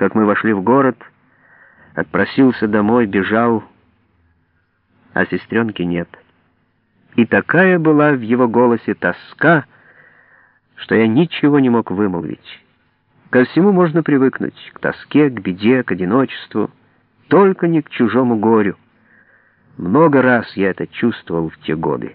как мы вошли в город, отпросился домой, бежал, а сестренки нет. И такая была в его голосе тоска, что я ничего не мог вымолвить. Ко всему можно привыкнуть, к тоске, к беде, к одиночеству, только не к чужому горю. Много раз я это чувствовал в те годы.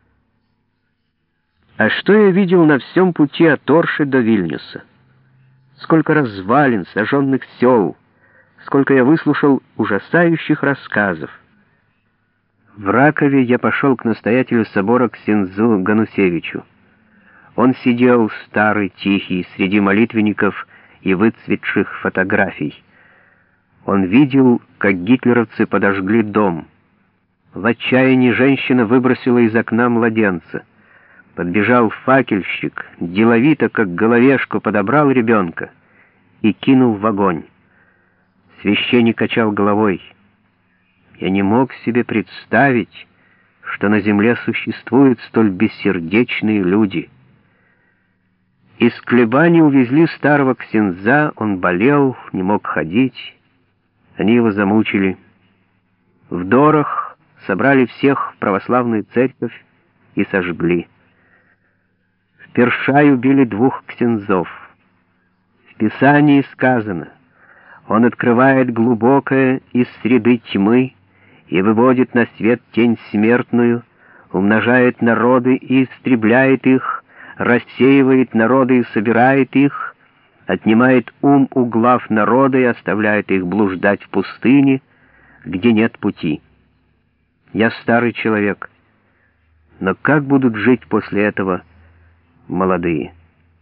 А что я видел на всем пути от Орши до Вильнюса? Сколько развалин, сожженных сел, сколько я выслушал ужасающих рассказов. В Ракове я пошел к настоятелю собора ксензу Ганусевичу. Он сидел, старый, тихий, среди молитвенников и выцветших фотографий. Он видел, как гитлеровцы подожгли дом. В отчаянии женщина выбросила из окна младенца. Подбежал факельщик, деловито, как головешку, подобрал ребенка и кинул в огонь. Священник качал головой. Я не мог себе представить, что на земле существуют столь бессердечные люди. Из Клебани увезли старого ксенза, он болел, не мог ходить. Они его замучили. В Дорах собрали всех в православную церковь и сожгли. В Першай убили 2 ксензов. В Писании сказано: он открывает глубокое из среды тьмы и выводит на свет тень смертную, умножает народы и истребляет их, рассеивает народы и собирает их, отнимает ум у глав народа и оставляет их блуждать в пустыне, где нет пути. Я старый человек, но как будут жить после этого молодые?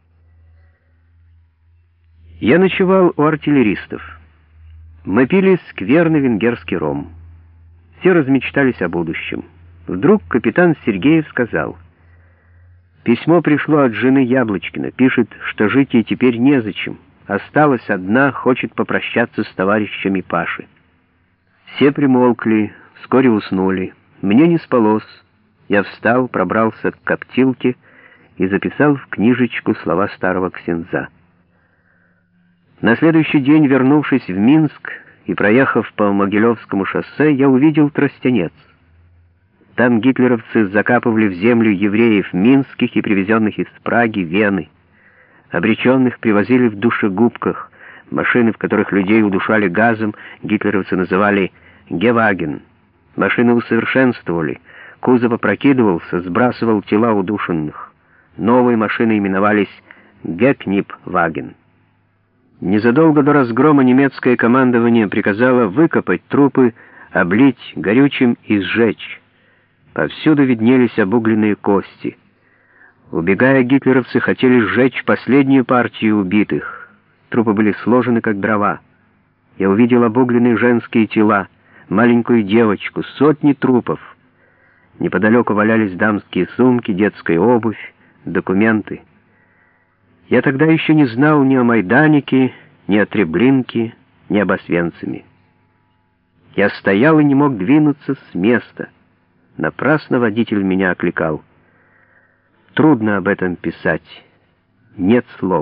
Я ночевал у артиллеристов. Мы пили скверный венгерский ром. Все размечтались о будущем. Вдруг капитан Сергеев сказал: «Письмо пришло от жены Яблочкина. Пишет, что жить ей теперь незачем. Осталась одна, хочет попрощаться с товарищами Паши». Все примолкли, вскоре уснули. Мне не спалось. Я встал, пробрался к коптилке и записал в книжечку слова старого ксенза. На следующий день, вернувшись в Минск и проехав по Могилевскому шоссе, я увидел Тростянец. Там гитлеровцы закапывали в землю евреев минских и привезенных из Праги, Вены. Обреченных привозили в душегубках. Машины, в которых людей удушали газом, гитлеровцы называли «геваген». Машины усовершенствовали. Кузов опрокидывался, сбрасывал тела удушенных. Новые машины именовались «гекнипваген». Незадолго до разгрома немецкое командование приказало выкопать трупы, облить горючим и сжечь. Повсюду виднелись обугленные кости. Убегая, гитлеровцы хотели сжечь последнюю партию убитых. Трупы были сложены, как дрова. Я увидел обугленные женские тела, маленькую девочку, сотни трупов. Неподалеку валялись дамские сумки, детская обувь, документы. Я тогда еще не знал ни о Майданике, ни о Треблинке, ни об Освенциме. Я стоял и не мог двинуться с места. Напрасно водитель меня окликал. Трудно об этом писать. Нет слов.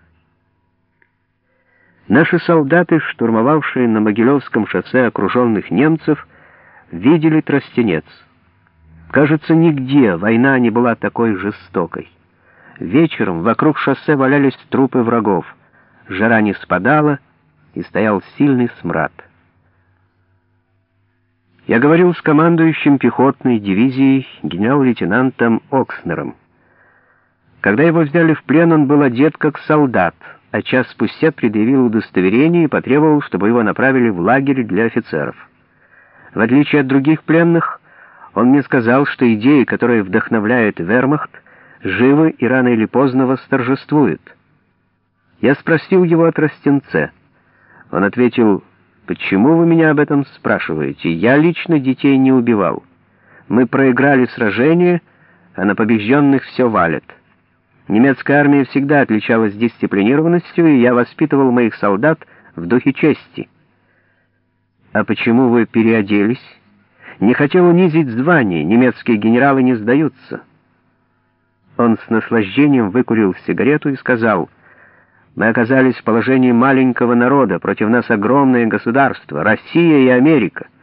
Наши солдаты, штурмовавшие на Могилевском шоссе окруженных немцев, видели Тростянец. Кажется, нигде война не была такой жестокой. Вечером вокруг шоссе валялись трупы врагов. Жара не спадала, и стоял сильный смрад. Я говорил с командующим пехотной дивизией генерал-лейтенантом Окснером. Когда его взяли в плен, он был одет как солдат, а час спустя предъявил удостоверение и потребовал, чтобы его направили в лагерь для офицеров. В отличие от других пленных, он мне сказал, что идеи, которые вдохновляют вермахт, живы и рано или поздно восторжествуют. Я спросил его о Тростянце. Он ответил: «Почему вы меня об этом спрашиваете? Я лично детей не убивал. Мы проиграли сражение, а на побежденных все валят. Немецкая армия всегда отличалась дисциплинированностью, и я воспитывал моих солдат в духе чести». «А почему вы переоделись?» «Не хотел унизить звание, немецкие генералы не сдаются». Он с наслаждением выкурил сигарету и сказал: Мы оказались в положении маленького народа, против нас огромное государство, Россия и Америка.